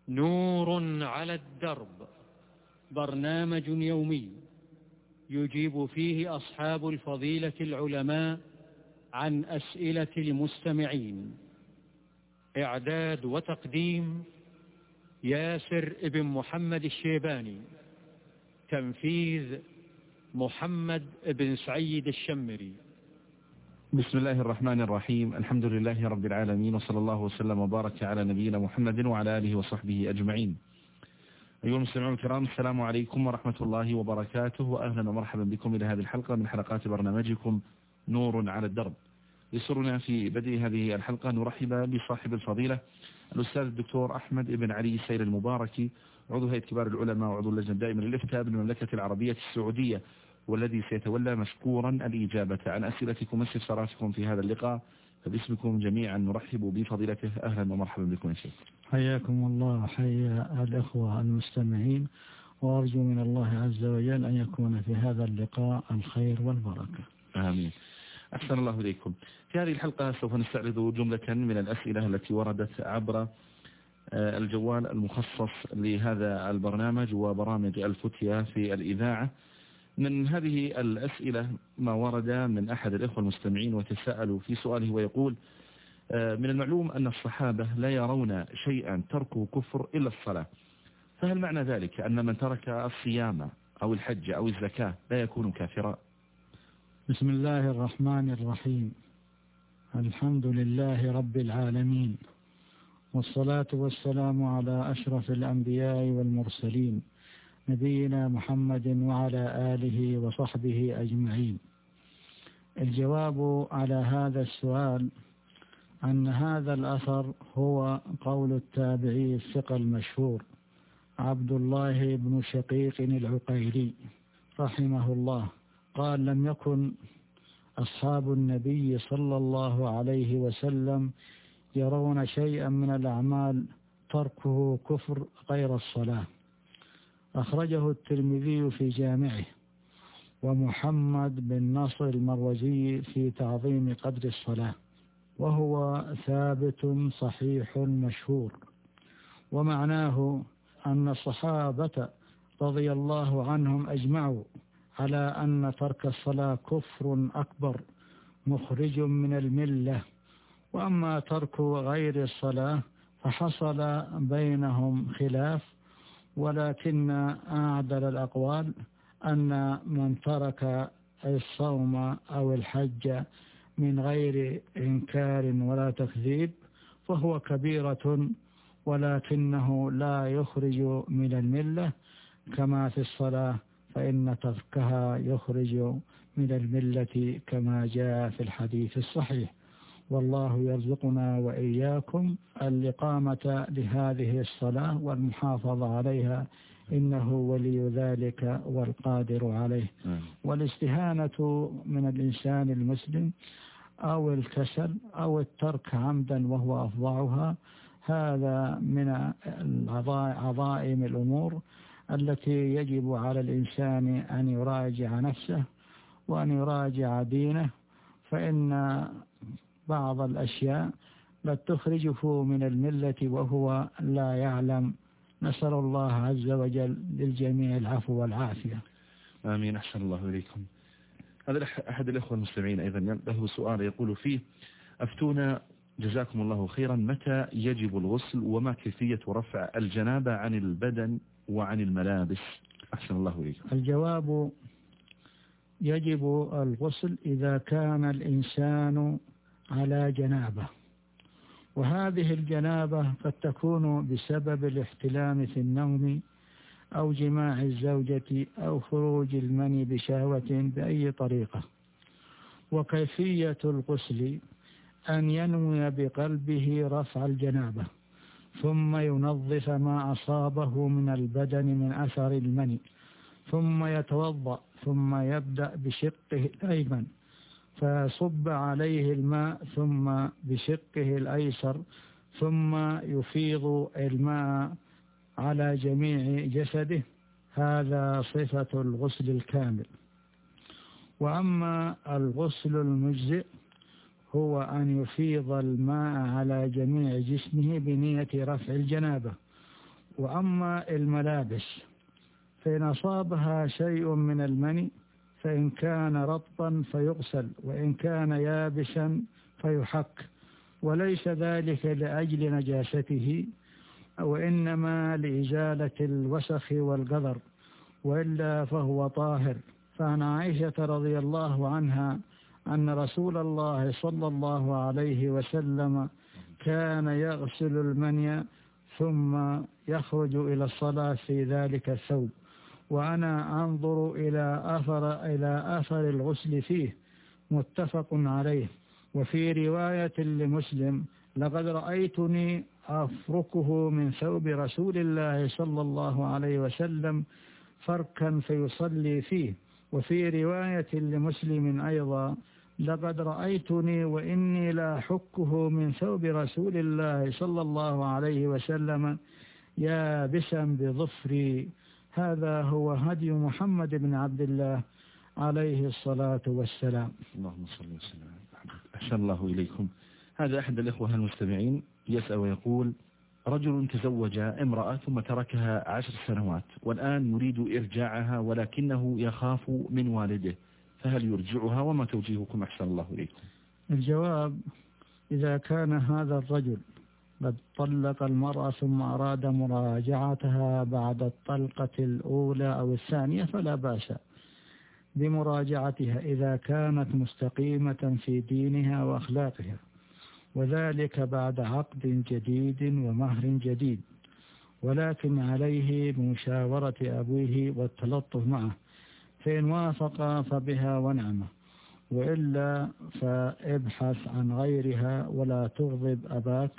نور على الدرب، برنامج يومي يجيب فيه أصحاب الفضيلة العلماء عن أسئلة المستمعين. إعداد وتقديم ياسر ابن محمد الشيباني. تنفيذ محمد بن سعيد الشمري. بسم الله الرحمن الرحيم. الحمد لله رب العالمين، وصلى الله وسلم وبارك على نبينا محمد وعلى آله وصحبه أجمعين. أيها المستمعون الكرام، السلام عليكم ورحمة الله وبركاته، وأهلا ومرحبا بكم إلى هذه الحلقة من حلقات برنامجكم نور على الدرب. يسرنا في بدء هذه الحلقة نرحب بصاحب الفضيلة الأستاذ الدكتور أحمد بن علي السير المباركي، عضو هيئة كبار العلماء وعضو اللجنة الدائمة للإفتاء بالمملكة العربية السعودية، والذي سيتولى مشكورا الإجابة عن أسئلتكم واستفساراتكم في هذا اللقاء. فباسمكم جميعا نرحب بفضيلته. أهلا ومرحبا بكم يا شيخ. حياكم الله وحيا الأخوة المستمعين، وأرجو من الله عز وجل أن يكون في هذا اللقاء الخير والبركة. آمين. أحسن الله إليكم. في هذه الحلقة سوف نستعرض جملة من الأسئلة التي وردت عبر الجوال المخصص لهذا البرنامج وبرامج الفتية في الإذاعة. من هذه الأسئلة ما ورد من أحد الإخوة المستمعين وتساءلوا في سؤاله ويقول: من المعلوم أن الصحابة لا يرون شيئا تركه كفر إلا الصلاة، فهل معنى ذلك أن من ترك الصيام أو الحج أو الزكاة لا يكون كافرا؟ بسم الله الرحمن الرحيم. الحمد لله رب العالمين، والصلاة والسلام على أشرف الأنبياء والمرسلين، نبينا محمد وعلى آله وصحبه أجمعين. الجواب على هذا السؤال أن هذا الأثر هو قول التابعي الثقة المشهور عبد الله بن شقيق العقيلي رحمه الله، قال: لم يكن أصحاب النبي صلى الله عليه وسلم يرون شيئا من الأعمال تركه كفر غير الصلاة. أخرجه الترمذي في جامعه، ومحمد بن نصر المروزي في تعظيم قدر الصلاة، وهو ثابت صحيح مشهور. ومعناه أن الصحابة رضي الله عنهم أجمعوا على أن ترك الصلاة كفر أكبر مخرج من الملة، وأما ترك غير الصلاة فحصل بينهم خلاف، ولكن أعدل الأقوال أن من ترك الصوم أو الحج من غير إنكار ولا تكذيب فهو كبيرة، ولكنه لا يخرج من الملة، كما في الصلاة فإن تركها يخرج من الملة كما جاء في الحديث الصحيح. والله يرزقنا وإياكم الإقامة لهذه الصلاة والمحافظة عليها، إنه ولي ذلك والقادر عليه. والاستهانة من الإنسان المسلم أو الكسل أو الترك عمدا وهو أفظعها، هذا من عظائم الأمور التي يجب على الإنسان أن يراجع نفسه وأن يراجع دينه، فإن بعض الأشياء لا تخرجه من الملة وهو لا يعلم. نسأل الله عز وجل للجميع العفو والعافية. آمين. أحسن الله إليكم. هذا أحد الأخوة المستمعين أيضا له سؤال يقول فيه: أفتونا جزاكم الله خيرا، متى يجب الغسل وما كيفية رفع الجنابة عن البدن وعن الملابس؟ أحسن الله إليكم. الجواب: يجب الغسل إذا كان الإنسان على جنابة، وهذه الجنابة قد تكون بسبب الاحتلام في النوم أو جماع الزوجة أو خروج المني بشهوة بأي طريقة. وكيفية الغسل أن ينوي بقلبه رفع الجنابة، ثم ينظف ما أصابه من البدن من أثر المني، ثم يتوضأ، ثم يبدأ بشقه الأيمن فيصب عليه الماء، ثم بشقه الأيسر، ثم يفيض الماء على جميع جسده. هذا صفة الغسل الكامل. وأما الغسل المجزئ هو أن يفيض الماء على جميع جسمه بنية رفع الجنابة، وأما الملابس فإن أصابها شيء من المني فإن كان رطبا فيغسل، وإن كان يابسا فيحك، وليس ذلك لأجل نجاسته وإنما لإزالة الوسخ والقذر، وإلا فهو طاهر. فعن عائشة رضي الله عنها أن رسول الله صلى الله عليه وسلم كان يغسل المني ثم يخرج إلى الصلاة في ذلك الثوب، وأنا أنظر إلى أثر الغسل فيه، متفق عليه. وفي رواية لمسلم لقد رأيتني أفركه من ثوب رسول الله صلى الله عليه وسلم فركا فيصلي فيه. وفي رواية لمسلم أيضا لقد رأيتني وإني لا أحكه من ثوب رسول الله صلى الله عليه وسلم يابسا بظفري. هذا هو هدي محمد بن عبد الله عليه الصلاة والسلام. اللهم صل وسلم. أحسن الله إليكم. هذا أحد الإخوة المستمعين يسأل ويقول: رجل تزوج امرأة ثم تركها 10 سنوات والآن يريد إرجاعها ولكنه يخاف من والده، فهل يرجعها؟ وما توجيهكم أحسن الله إليكم؟ الجواب: إذا كان هذا الرجل قد طلق المرأة ثم أراد مراجعتها بعد الطلقة الأولى أو الثانية فلا بأس بمراجعتها إذا كانت مستقيمة في دينها وأخلاقها، وذلك بعد عقد جديد ومهر جديد، ولكن عليه بمشاورة أبوه والتلطف معه، فإن وافق فبها ونعمة، وإلا فابحث عن غيرها ولا تغضب أباك،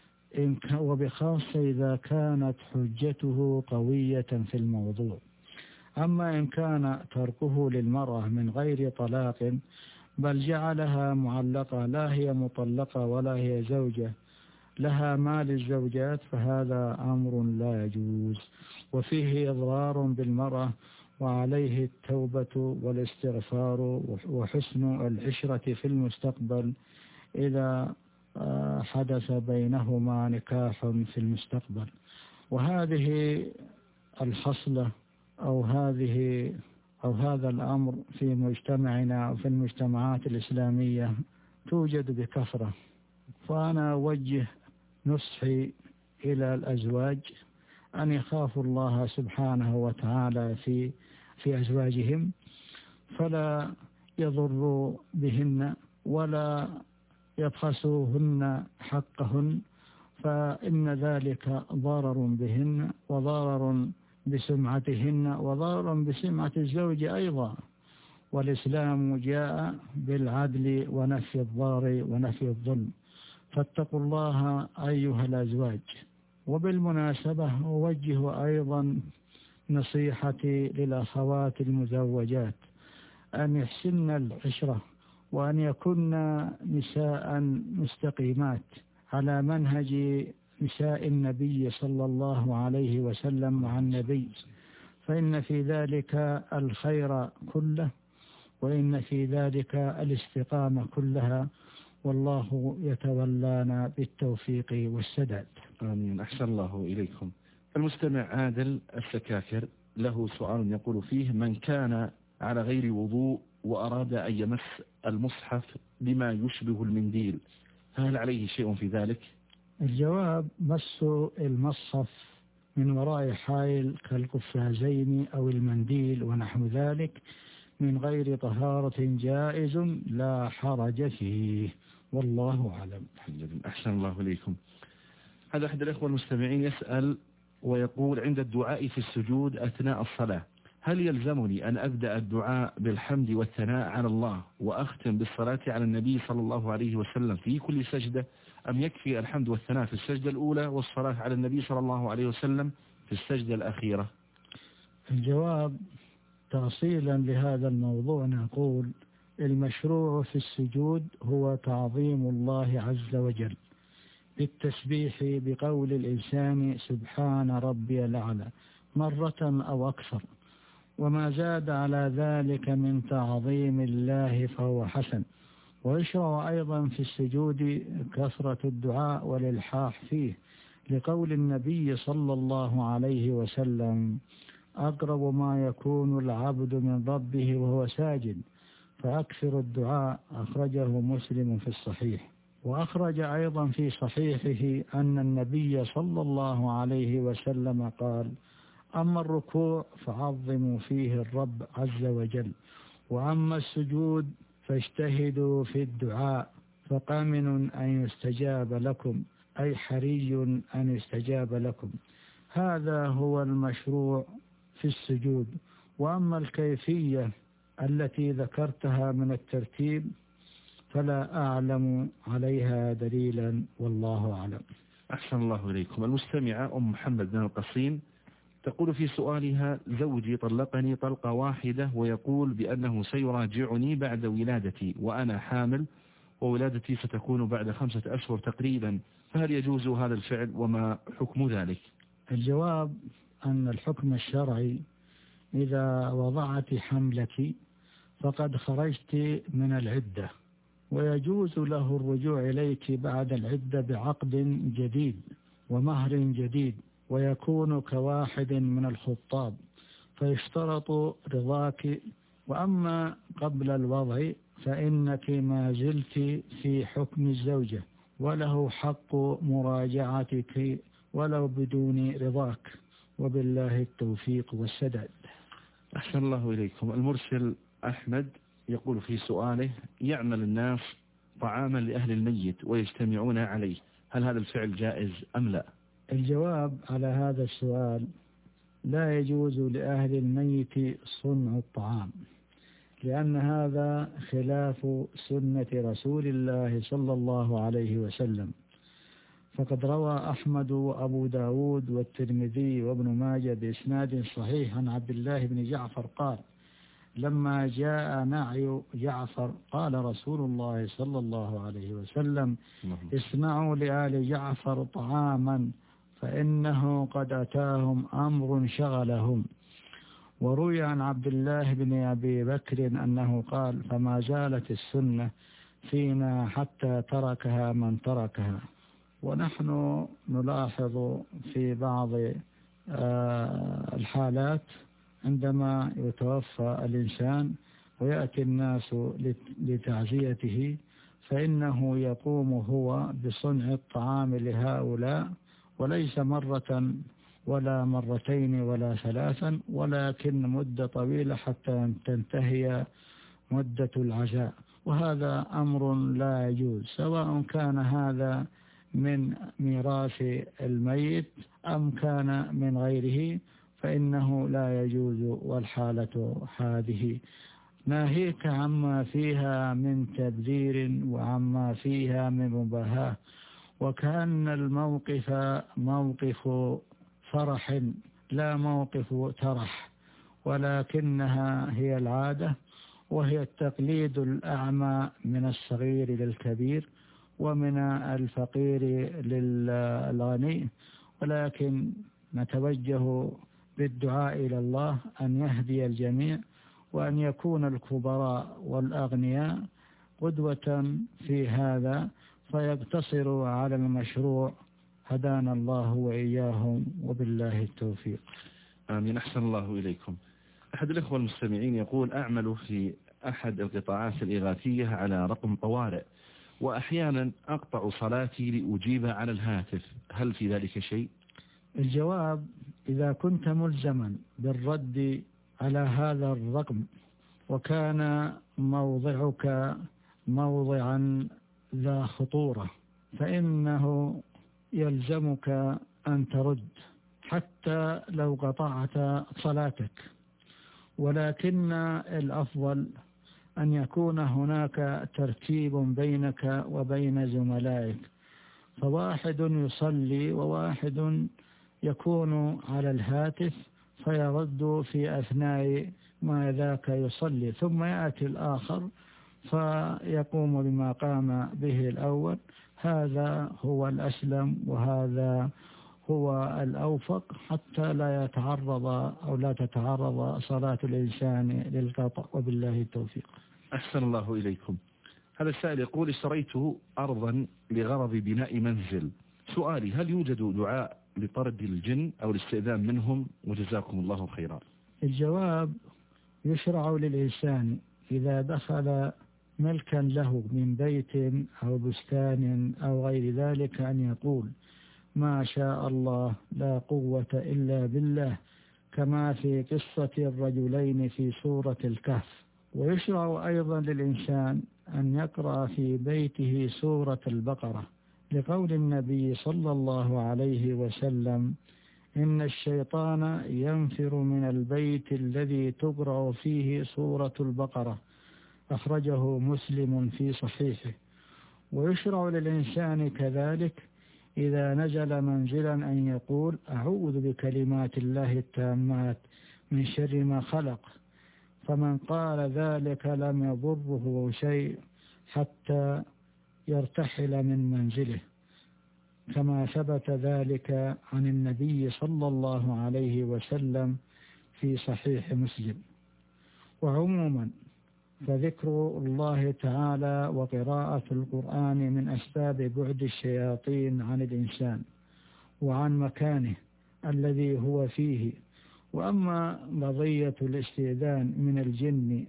وبخاصة إذا كانت حجته قوية في الموضوع. أما إن كان تركه للمرأة من غير طلاق بل جعلها معلقة، لا هي مطلقة ولا هي زوجة لها مال الزوجات، فهذا أمر لا يجوز وفيه إضرار بالمرأة، وعليه التوبة والاستغفار وحسن العشرة في المستقبل إذا حدث بينهما نكاح في المستقبل. وهذه الحصلة أو هذا الأمر في مجتمعنا وفي المجتمعات الإسلامية توجد بكثرة، فأنا أوجه نصحي إلى الأزواج أن يخافوا الله سبحانه وتعالى في أزواجهم، فلا يضروا بهن ولا يبخسوهن حقهن، فإن ذلك ضرر بهن وضرر بسمعتهن وضرر بسمعة الزوج أيضا. والإسلام جاء بالعدل ونفي الضار ونفي الظلم، فاتقوا الله أيها الأزواج. وبالمناسبة أوجه أيضا نصيحتي للأخوات المزوجات أن يحسن العشرة وأن يكن نساء مستقيمات على منهج نساء النبي صلى الله عليه وسلم مع النبي، فإن في ذلك الخير كله، وإن في ذلك الاستقامة كلها، والله يتولانا بالتوفيق والسداد. آمين. أحسن الله إليكم. المستمع عادل السكاكر له سؤال يقول فيه: من كان على غير وضوء وأراد أن يمس المصحف بما يشبه المنديل، هل عليه شيء في ذلك؟ الجواب: مس المصحف من وراء حائل كالقفازين أو المنديل ونحو ذلك من غير طهارة جائز لا حرج فيه، والله أعلم. أحسن الله إليكم. هذا أحد الأخوة المستمعين يسأل ويقول: عند الدعاء في السجود أثناء الصلاة هل يلزمني أن أبدأ الدعاء بالحمد والثناء على الله وأختم بالصلاة على النبي صلى الله عليه وسلم في كل سجدة، أم يكفي الحمد والثناء في السجدة الأولى والصلاة على النبي صلى الله عليه وسلم في السجدة الأخيرة؟ الجواب: تأصيلا لهذا الموضوع نقول: المشروع في السجود هو تعظيم الله عز وجل بالتسبيح بقول الإنسان سبحان ربي الأعلى مرة أو أكثر، وما زاد على ذلك من تعظيم الله فهو حسن. ويشرع أيضا في السجود كثرة الدعاء والإلحاح فيه، لقول النبي صلى الله عليه وسلم: أقرب ما يكون العبد من ربه وهو ساجد فأكثر الدعاء. أخرجه مسلم في الصحيح. وأخرج أيضا في صحيحه أن النبي صلى الله عليه وسلم قال: أما الركوع فعظموا فيه الرب عز وجل، وأما السجود فاجتهدوا في الدعاء فقامن أن يستجاب لكم، أي حري أن يستجاب لكم. هذا هو المشروع في السجود. وأما الكيفية التي ذكرتها من الترتيب فلا أعلم عليها دليلا، والله أعلم. أحسن الله إليكم. المستمعة أم محمد بن القصيم تقول في سؤالها: زوجي طلقني طلقة واحدة ويقول بأنه سيراجعني بعد ولادتي، وأنا حامل، وولادتي ستكون بعد 5 أشهر تقريبا، فهل يجوز هذا الفعل وما حكم ذلك؟ الجواب أن الحكم الشرعي: إذا وضعت حملك فقد خرجت من العدة، ويجوز له الرجوع إليك بعد العدة بعقد جديد ومهر جديد، ويكون كواحد من الخطاب، فيشترط رضاك. وأما قبل الوضع فإنك ما زلت في حكم الزوجة، وله حق مراجعتك ولو بدون رضاك، وبالله التوفيق والسداد. أحسن الله إليكم. المرسل أحمد يقول في سؤاله: يعمل الناس طعاما لأهل الميت ويجتمعون عليه، هل هذا الفعل جائز أم لا؟ الجواب على هذا السؤال: لا يجوز لأهل الميت صنع الطعام، لأن هذا خلاف سنة رسول الله صلى الله عليه وسلم. فقد روى أحمد وأبو داود والترمذي وابن ماجه بإسناد صحيح عن عبد الله بن جعفر قال: لما جاء نعي جعفر قال رسول الله صلى الله عليه وسلم: اصنعوا لآل جعفر طعاما فإنه قد أتاهم أمر شغلهم. وروي عن عبد الله بن أبي بكر أنه قال: فما زالت السنة فينا حتى تركها من تركها. ونحن نلاحظ في بعض الحالات عندما يتوفى الإنسان ويأتي الناس لتعزيته، فإنه يقوم هو بصنع الطعام لهؤلاء، وليس مرة ولا مرتين ولا 3، ولكن مدة طويلة حتى تنتهي مدة العزاء. وهذا أمر لا يجوز، سواء كان هذا من ميراث الميت أم كان من غيره، فإنه لا يجوز. والحالة هذه ناهيك عما فيها من تبذير وعما فيها من مباهاة، وكأن الموقف موقف فرح لا موقف ترح، ولكنها هي العادة، وهي التقليد الأعمى من الصغير للكبير ومن الفقير للغني. ولكن نتوجه بالدعاء إلى الله أن يهدي الجميع، وأن يكون الكبراء والأغنياء قدوة في هذا فيقتصروا على المشروع. هدانا الله وإياهم، وبالله التوفيق. آمين. أحسن الله إليكم. أحد الإخوة المستمعين يقول: أعمل في أحد القطاعات الإغاثية على رقم طوارئ، وأحيانا أقطع صلاتي لأجيب على الهاتف، هل في ذلك شيء؟ الجواب: إذا كنت ملزما بالرد على هذا الرقم وكان موضعك موضعا ذا خطورة، فإنه يلزمك أن ترد حتى لو قطعت صلاتك. ولكن الأفضل أن يكون هناك ترتيب بينك وبين زملائك، فواحد يصلي وواحد يكون على الهاتف فيرد في أثناء ما ذاك يصلي، ثم يأتي الآخر فيقوم بما قام به الأول. هذا هو الأسلم وهذا هو الأوفق، حتى لا يتعرض أو لا تتعرض صلاة الإنسان للقطع، وبالله التوفيق. أحسن الله إليكم. هذا السائل يقول: اشتريت أرضا لغرض بناء منزل سؤالي: هل يوجد دعاء لطرد الجن أو الاستئذان منهم؟ وجزاكم الله خيرا. الجواب: يشرع للإنسان إذا دخل ملكا له من بيت أو بستان أو غير ذلك أن يقول: ما شاء الله لا قوة إلا بالله، كما في قصة الرجلين في سورة الكهف. ويشرع أيضا للإنسان أن يقرأ في بيته سورة البقرة، لقول النبي صلى الله عليه وسلم: إن الشيطان ينفر من البيت الذي تقرأ فيه سورة البقرة، أخرجه مسلم في صحيحه. ويشرع للإنسان كذلك إذا نزل منزلا أن يقول: أعوذ بكلمات الله التامات من شر ما خلق، فمن قال ذلك لم يضره شيء حتى يرتحل من منزله، كما ثبت ذلك عن النبي صلى الله عليه وسلم في صحيح مسلم. وعموما فذكر الله تعالى وقراءة القرآن من أسباب بعد الشياطين عن الإنسان وعن مكانه الذي هو فيه. وأما قضية الاستئذان من الجن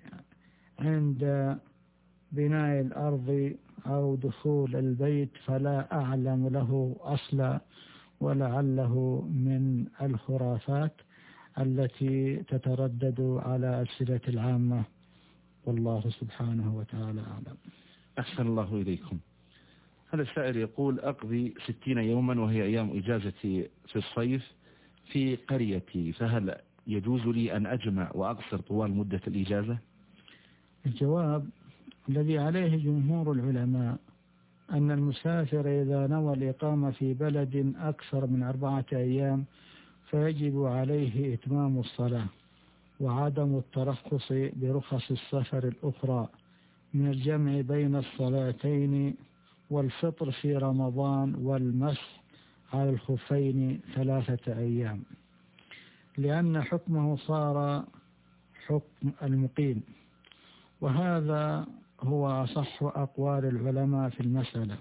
عند بناء الأرض أو دخول البيت فلا أعلم له أصلا، ولعله من الخرافات التي تتردد على ألسنة العامة، والله سبحانه وتعالى أعلم. أحسن الله إليكم. هذا السائل يقول: أقضي 60 يوما وهي أيام إجازتي في الصيف في قريتي، فهل يجوز لي أن أجمع وأقصر طوال مدة الإجازة؟ الجواب: الذي عليه جمهور العلماء أن المسافر إذا نوى الإقامة في بلد أكثر من 4 أيام فيجب عليه إتمام الصلاة وعدم الترخص برخص السفر الأخرى من الجمع بين الصلاتين والفطر في رمضان والمسح على الخفين 3 أيام، لأن حكمه صار حكم المقيم، وهذا هو أصح أقوال العلماء في المسألة،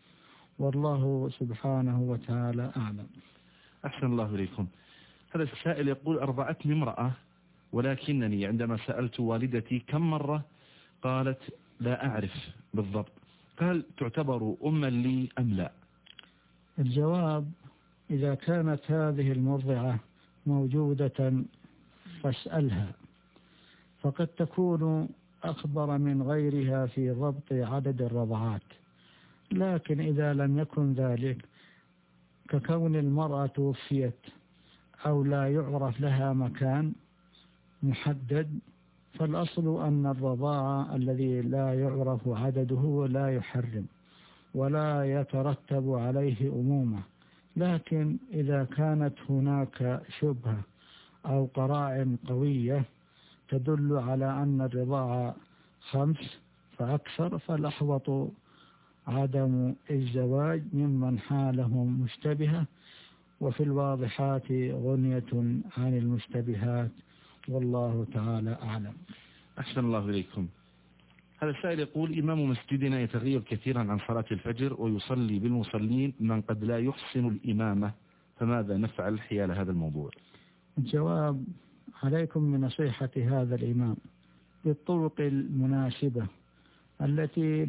والله سبحانه وتعالى أعلم. أحسن الله إليكم. هذا السائل يقول: أرضعتني امرأة، ولكنني عندما سألت والدتي كم مرة قالت لا أعرف بالضبط، هل تعتبر أما لي أم لا؟ الجواب: إذا كانت هذه المرضعة موجودة فاسألها، فقد تكون أخبر من غيرها في ضبط عدد الرضعات. لكن إذا لم يكن ذلك، ككون المرأة توفيت أو لا يعرف لها مكان محدد، فالأصل أن الرضاعة الذي لا يعرف عدده لا يحرم ولا يترتب عليه أمومة. لكن إذا كانت هناك شبهة أو قرائن قوية تدل على أن الرضاعة 5 فأكثر، فالأحوط عدم الزواج ممن حالهم مشتبهة، وفي الواضحات غنية عن المشتبهات، والله تعالى أعلم. أحسن الله إليكم. هذا السائل يقول: إمام مسجدنا يتغير كثيرا عن صلاة الفجر ويصلي بالمصلين من قد لا يحسن الإمامة، فماذا نفعل حيال هذا الموضوع؟ الجواب: عليكم بنصيحة هذا الإمام بالطرق المناسبة التي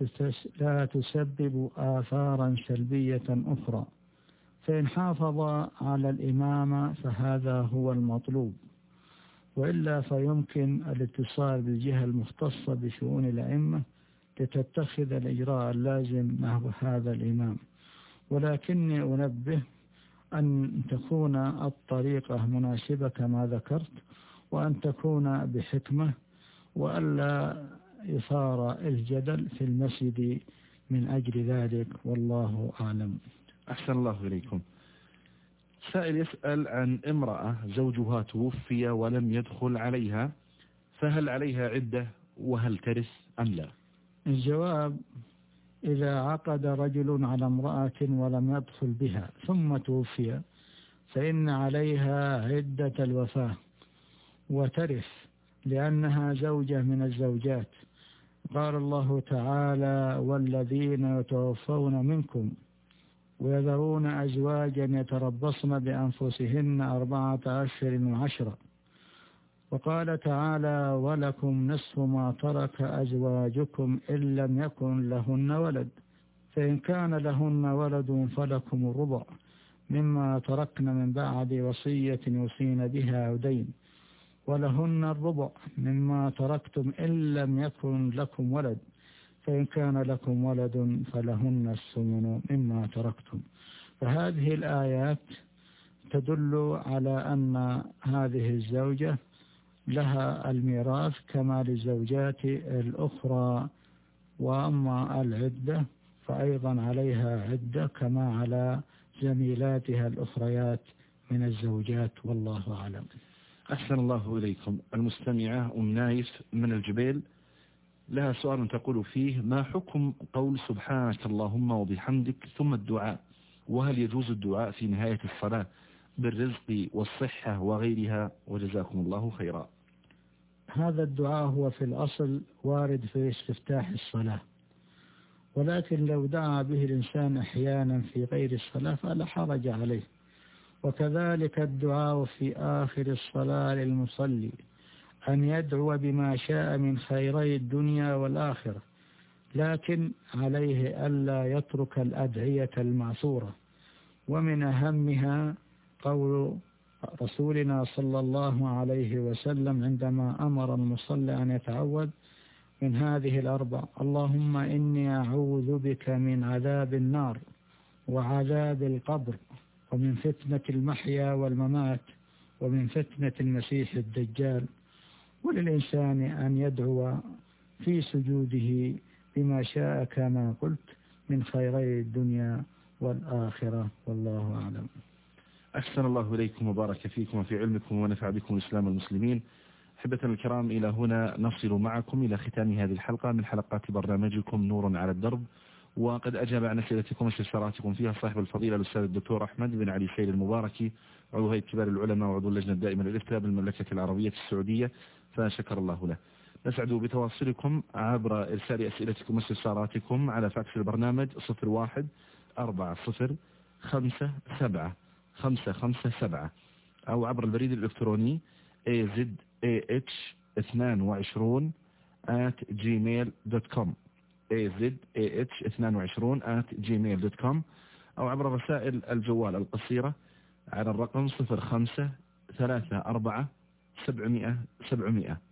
لا تسبب آثارا سلبية أخرى، فإن حافظ على الإمامة فهذا هو المطلوب، وإلا فيمكن الاتصال بالجهة المختصة بشؤون الأئمة لتتخذ الإجراء اللازم نحو هذا الإمام. ولكني أنبه أن تكون الطريقة مناسبة كما ذكرت، وأن تكون بحكمة، وألا يثار الجدل في المسجد من أجل ذلك، والله أعلم. أحسن الله إليكم. سائل يسأل عن امرأة زوجها توفي ولم يدخل عليها، فهل عليها عدة وهل ترث أم لا؟ الجواب: إذا عقد رجل على امرأة ولم يدخل بها ثم توفي فإن عليها عدة الوفاة وترث، لأنها زوجة من الزوجات. قال الله تعالى: والذين يتوفون منكم ويذرون أزواجا يتربصن بأنفسهن 4 أشهر وعشرا. وقال تعالى: ولكم نصف ما ترك أزواجكم إن لم يكن لهن ولد، فإن كان لهن ولد فلكم الربع مما تركن من بعد وصية يوصين بها أو دين، ولهن الربع مما تركتم إن لم يكن لكم ولد، فإن كان لكم ولد فلهن الثمن مما تركتم. فهذه الآيات تدل على أن هذه الزوجة لها الميراث كما للزوجات الأخرى، وأما العدة فأيضا عليها عدة كما على زميلاتها الأخريات من الزوجات، والله أعلم. أحسن الله إليكم. المستمعة أم نايف من الجبيل لها سؤال تقول فيه: ما حكم قول سبحانك اللهم وبحمدك ثم الدعاء؟ وهل يجوز الدعاء في نهاية الصلاة بالرزق والصحة وغيرها؟ وجزاكم الله خيرا. هذا الدعاء هو في الأصل وارد في استفتاح الصلاة، ولكن لو دعا به الإنسان أحيانا في غير الصلاة فلا حرج عليه. وكذلك الدعاء في آخر الصلاة للمصلي أن يدعو بما شاء من خيري الدنيا والآخرة، لكن عليه ألا يترك الأدعية المعثورة، ومن أهمها قول رسولنا صلى الله عليه وسلم عندما أمر المصلي أن يتعوذ من هذه الأربع: اللهم إني أعوذ بك من عذاب النار وعذاب القبر ومن فتنة المحيا والممات ومن فتنة المسيح الدجال. وللإنسان أن يدعو في سجوده بما شاء كما قلت من خيري الدنيا والآخرة، والله أعلم. أحسن الله إليكم وبارك فيكم وفي علمكم ونفع بكم الإسلام والمسلمين. أحبة الكرام، إلى هنا نصل معكم إلى ختام هذه الحلقة من حلقات برنامجكم نور على الدرب، وقد أجاب عن أسئلتكم واستفساراتكم فيها صاحب الفضيلة الأستاذ الدكتور أحمد بن علي سيد المباركي، عضو هيئة كبار العلماء وعضو اللجنة الدائمة للإفتاء بالمملكة العربية السعودية، فشكر الله له. نسعد بتواصلكم عبر إرسال أسئلتكم واستفساراتكم على فاكس البرنامج 01404057 أو عبر البريد الإلكتروني azah22@gmail.com azah22@gmail.com أو عبر رسائل الجوال القصيرة على الرقم 0534700700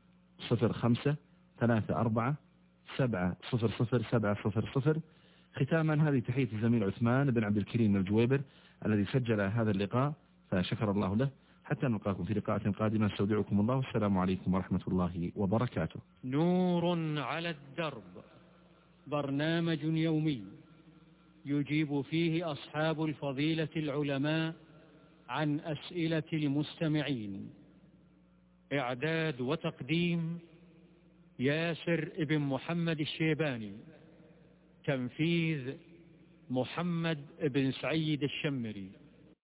0534700700. ختاما هذه تحية الزميل عثمان بن عبد الكريم الجويبر الذي سجل هذا اللقاء، فشكر الله له. حتى نلقاكم في لقاءات قادمة، استودعكم الله، والسلام عليكم ورحمة الله وبركاته. نور على الدرب، برنامج يومي يجيب فيه أصحاب الفضيلة العلماء عن أسئلة المستمعين. إعداد وتقديم ياسر ابن محمد الشيباني. تنفيذ محمد بن سعيد الشمري.